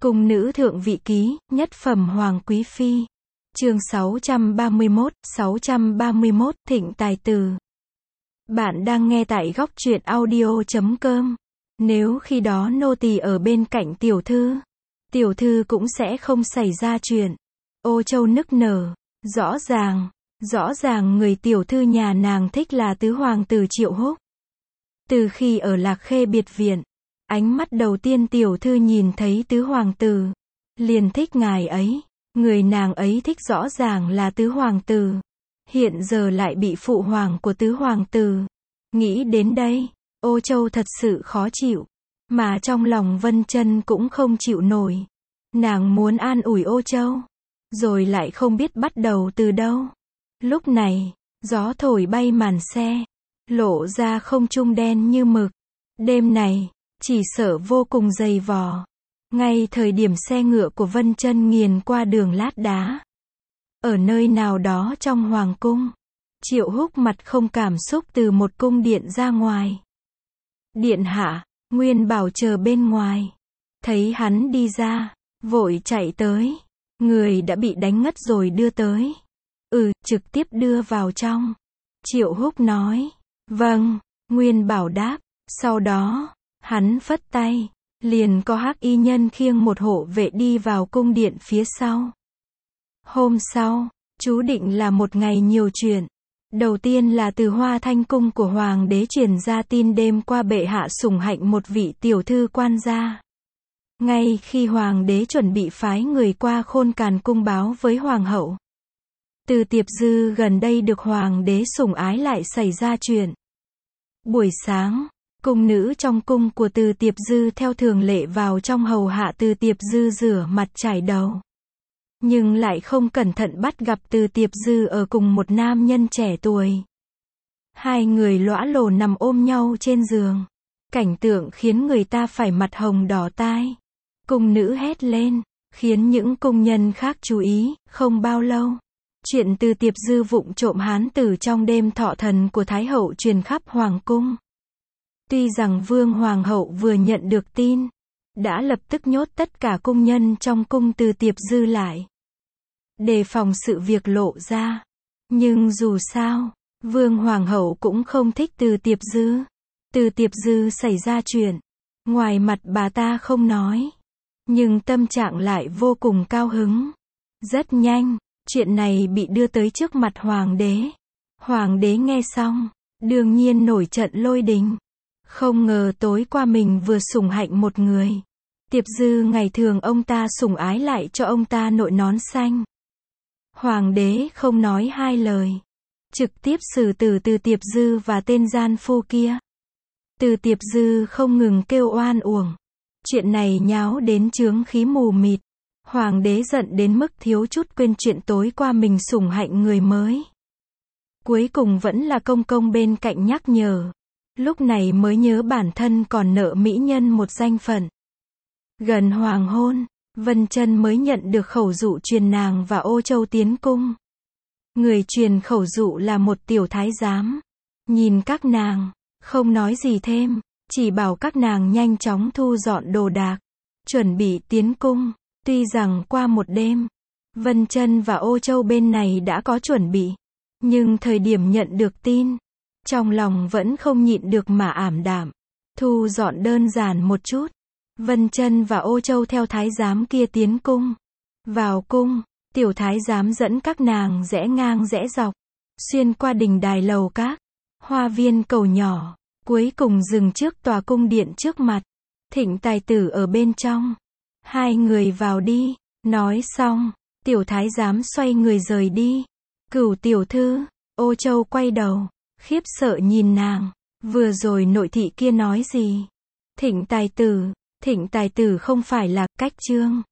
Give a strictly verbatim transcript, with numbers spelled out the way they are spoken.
Cung nữ thượng vị ký, nhất phẩm hoàng quý phi. Chương sáu trăm ba mươi mốt, sáu trăm ba mươi mốt, Thịnh Tài Tử. Bạn đang nghe tại góc truyện audio chấm com. Nếu khi đó nô tỳ ở bên cạnh tiểu thư, tiểu thư cũng sẽ không xảy ra chuyện. Ô Châu nức nở, rõ ràng, rõ ràng người tiểu thư nhà nàng thích là tứ hoàng tử Triệu Húc. Từ khi ở Lạc Khê biệt viện, ánh mắt đầu tiên tiểu thư nhìn thấy tứ hoàng tử, liền thích ngài ấy. Người nàng ấy thích rõ ràng là tứ hoàng tử, hiện giờ lại bị phụ hoàng của tứ hoàng tử. Nghĩ đến đây, Ô Châu thật sự khó chịu, mà trong lòng Vân Chân cũng không chịu nổi. Nàng muốn an ủi Ô Châu, rồi lại không biết bắt đầu từ đâu. Lúc này, gió thổi bay màn xe, lộ ra không trung đen như mực. Đêm này, chỉ sợ vô cùng dày vò. Ngay thời điểm xe ngựa của Vân Chân nghiền qua đường lát đá, ở nơi nào đó trong hoàng cung, Triệu Húc mặt không cảm xúc từ một cung điện ra ngoài. Điện hạ, Nguyên Bảo chờ bên ngoài, thấy hắn đi ra, vội chạy tới. Người đã bị đánh ngất rồi đưa tới. Ừ, trực tiếp đưa vào trong. Triệu Húc nói. Vâng, Nguyên Bảo đáp. Sau đó, hắn phất tay, liền có hắc y nhân khiêng một hộ vệ đi vào cung điện phía sau. Hôm sau, chú định là một ngày nhiều chuyện. Đầu tiên là từ Hoa Thanh cung của hoàng đế truyền ra tin đêm qua bệ hạ sủng hạnh một vị tiểu thư quan gia. Ngay khi hoàng đế chuẩn bị phái người qua Khôn Càn cung báo với hoàng hậu, Từ Tiệp Dư gần đây được hoàng đế sủng ái lại xảy ra chuyện. Buổi sáng, cung nữ trong cung của Từ Tiệp Dư theo thường lệ vào trong hầu hạ Từ Tiệp Dư rửa mặt chải đầu. Nhưng lại không cẩn thận bắt gặp Từ Tiệp Dư ở cùng một nam nhân trẻ tuổi. Hai người lõa lồ nằm ôm nhau trên giường. Cảnh tượng khiến người ta phải mặt hồng đỏ tai. Cung nữ hét lên, khiến những cung nhân khác chú ý. Không bao lâu, chuyện Từ Tiệp Dư vụng trộm hán tử trong đêm thọ thần của Thái hậu truyền khắp hoàng cung. Tuy rằng Vương Hoàng hậu vừa nhận được tin, đã lập tức nhốt tất cả cung nhân trong cung Từ Tiệp Dư lại, đề phòng sự việc lộ ra. Nhưng dù sao, Vương Hoàng hậu cũng không thích Từ Tiệp Dư. Từ Tiệp Dư xảy ra chuyện, ngoài mặt bà ta không nói, nhưng tâm trạng lại vô cùng cao hứng. Rất nhanh, chuyện này bị đưa tới trước mặt hoàng đế. Hoàng đế nghe xong, đương nhiên nổi trận lôi đình. Không ngờ tối qua mình vừa sủng hạnh một người. Tiệp Dư ngày thường ông ta sủng ái lại cho ông ta nội nón xanh. Hoàng đế không nói hai lời, trực tiếp xử tử Từ Tiệp Dư và tên gian phu kia. Từ Tiệp Dư không ngừng kêu oan uổng. Chuyện này nháo đến chướng khí mù mịt. Hoàng đế giận đến mức thiếu chút quên chuyện tối qua mình sủng hạnh người mới. Cuối cùng vẫn là công công bên cạnh nhắc nhở. Lúc này mới nhớ bản thân còn nợ mỹ nhân một danh phận. Gần hoàng hôn, Vân Chân mới nhận được khẩu dụ truyền nàng và Ô Châu tiến cung. Người truyền khẩu dụ là một tiểu thái giám. Nhìn các nàng, không nói gì thêm, chỉ bảo các nàng nhanh chóng thu dọn đồ đạc, chuẩn bị tiến cung. Tuy rằng qua một đêm, Vân Chân và Ô Châu bên này đã có chuẩn bị, nhưng thời điểm nhận được tin, trong lòng vẫn không nhịn được mà ảm đạm. Thu dọn đơn giản một chút, Vân Chân và Ô Châu theo thái giám kia tiến cung. Vào cung, tiểu thái giám dẫn các nàng rẽ ngang rẽ dọc, xuyên qua đình đài lầu các, hoa viên cầu nhỏ, cuối cùng dừng trước tòa cung điện trước mặt. Thịnh Tài Tử ở bên trong. Hai người vào đi. Nói xong, tiểu thái giám xoay người rời đi. Cửu tiểu thư. Ô Châu quay đầu, khiếp sợ nhìn nàng. Vừa rồi nội thị kia nói gì? Thịnh Tài Tử. Thịnh Tài Tử không phải là cách trương.